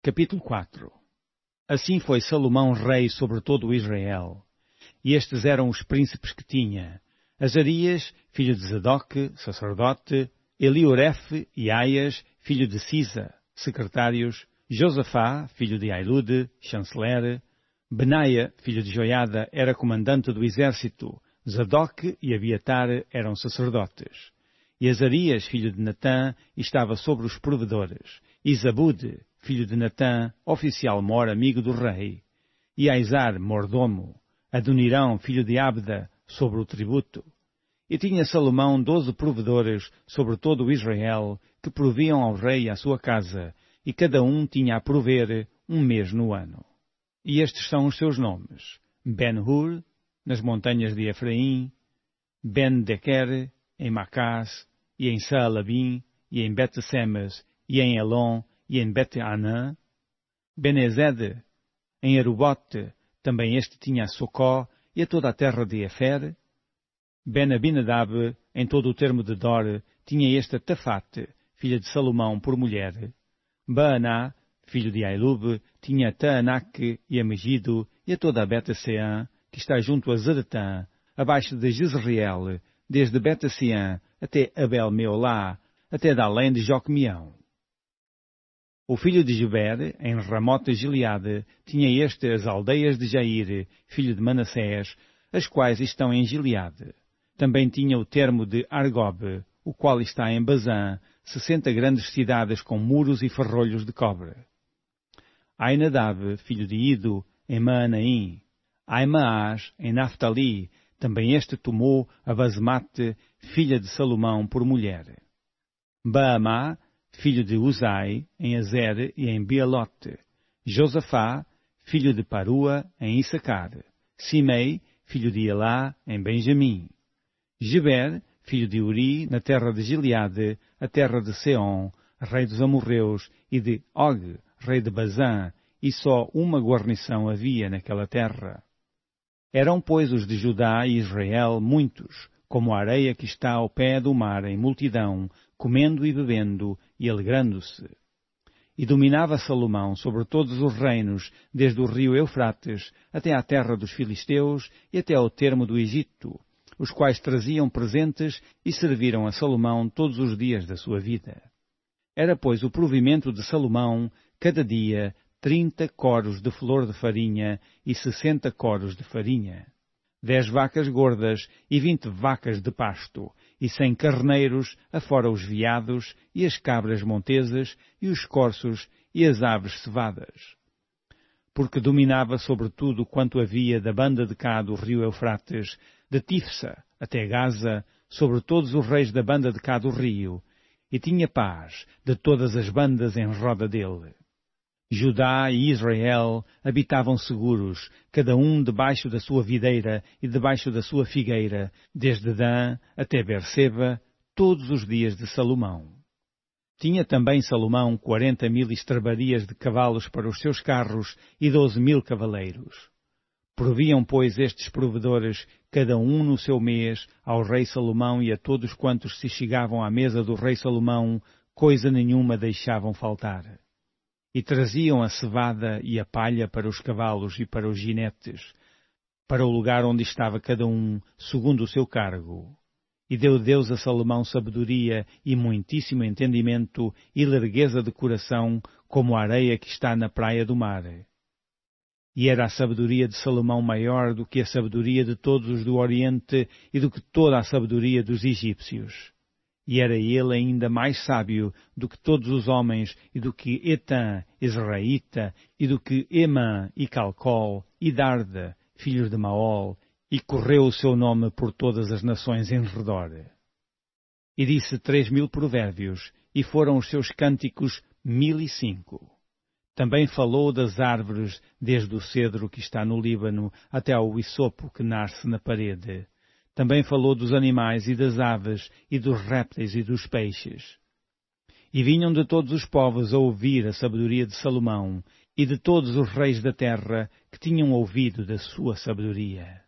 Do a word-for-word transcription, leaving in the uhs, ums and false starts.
Capítulo quatro. Assim foi Salomão rei sobre todo o Israel. E estes eram os príncipes que tinha: Azarias, filho de Zadoque, sacerdote; Eliorefe e Aias, filho de Cisa, secretários; Josafá, filho de Ailude, chanceler; Benaia, filho de Joiada, era comandante do exército; Zadoque e Abiatar eram sacerdotes. E Azarias, filho de Natã, estava sobre os provedores; e Zabude, filho de Natã, oficial-mor amigo do rei; e Aizar, mordomo; Adonirão, filho de Abda, sobre o tributo. E tinha Salomão doze provedores sobre todo o Israel, que proviam ao rei e à sua casa, e cada um tinha a prover um mês no ano. E estes são os seus nomes: Ben-Hur, nas montanhas de Efraim; Ben-Dequer, em Macás, e em Saalabim, e em Bet-Semes, e em Elon, e em Bet-Anã; Ben-Ezed, em Arubote, também este tinha a Socó, e a toda a terra de Efer; Ben-Abinadab, em todo o termo de Dor, tinha este a Tafate, filha de Salomão, por mulher; Baaná, filho de Ailube, tinha a Taanaque e a Megido, e a toda a Bet-Seã, que está junto a Zeretã, abaixo de Jezreel, desde Bet-Seã até Abel-Meolá, até da além de Joquemeão. O filho de Geber, em Ramote Gileade, tinha este as aldeias de Jair, filho de Manassés, as quais estão em Gileade. Também tinha o termo de Argob, o qual está em Bazã, sessenta grandes cidades com muros e ferrolhos de cobre. Ainadab, filho de Ido, em Maanaim; Aimaas, em Naftali, também este tomou a Basmate, filha de Salomão, por mulher. Baamá, filho de Uzai, em Azer e em Bealote; Josafá, filho de Parua, em Issacar; Simei, filho de Elá, em Benjamim; Geber, filho de Uri, na terra de Gileade, a terra de Seom, rei dos amorreus, e de Og, rei de Bazã, e só uma guarnição havia naquela terra. Eram, pois, os de Judá e Israel muitos, como a areia que está ao pé do mar em multidão, comendo e bebendo e alegrando-se. E dominava Salomão sobre todos os reinos, desde o rio Eufrates até à terra dos filisteus e até ao termo do Egito, os quais traziam presentes e serviram a Salomão todos os dias da sua vida. Era, pois, o provimento de Salomão, cada dia, trinta coros de flor de farinha e sessenta coros de farinha, dez vacas gordas e vinte vacas de pasto, e cem carneiros, afora os veados, e as cabras montesas, e os corços, e as aves cevadas. Porque dominava sobre tudo quanto havia da banda de cá do rio Eufrates, de Tifsa até Gaza, sobre todos os reis da banda de cá do rio, e tinha paz de todas as bandas em roda dele. Judá e Israel habitavam seguros, cada um debaixo da sua videira e debaixo da sua figueira, desde Dan até Berseba, todos os dias de Salomão. Tinha também Salomão quarenta mil estrebarias de cavalos para os seus carros e doze mil cavaleiros. Proviam, pois, estes provedores, cada um no seu mês, ao rei Salomão e a todos quantos se chegavam à mesa do rei Salomão, coisa nenhuma deixavam faltar. E traziam a cevada e a palha para os cavalos e para os jinetes, para o lugar onde estava cada um, segundo o seu cargo. E deu Deus a Salomão sabedoria e muitíssimo entendimento e largueza de coração, como a areia que está na praia do mar. E era a sabedoria de Salomão maior do que a sabedoria de todos os do Oriente e do que toda a sabedoria dos egípcios. E era ele ainda mais sábio do que todos os homens, e do que Etã, Israelita, e do que Emã e Calcol, e Darda, filhos de Maol, e correu o seu nome por todas as nações em redor. E disse três mil provérbios, e foram os seus cânticos mil e cinco. Também falou das árvores, desde o cedro que está no Líbano até ao hisopo que nasce na parede. Também falou dos animais e das aves, e dos répteis e dos peixes. E vinham de todos os povos a ouvir a sabedoria de Salomão, e de todos os reis da terra que tinham ouvido da sua sabedoria.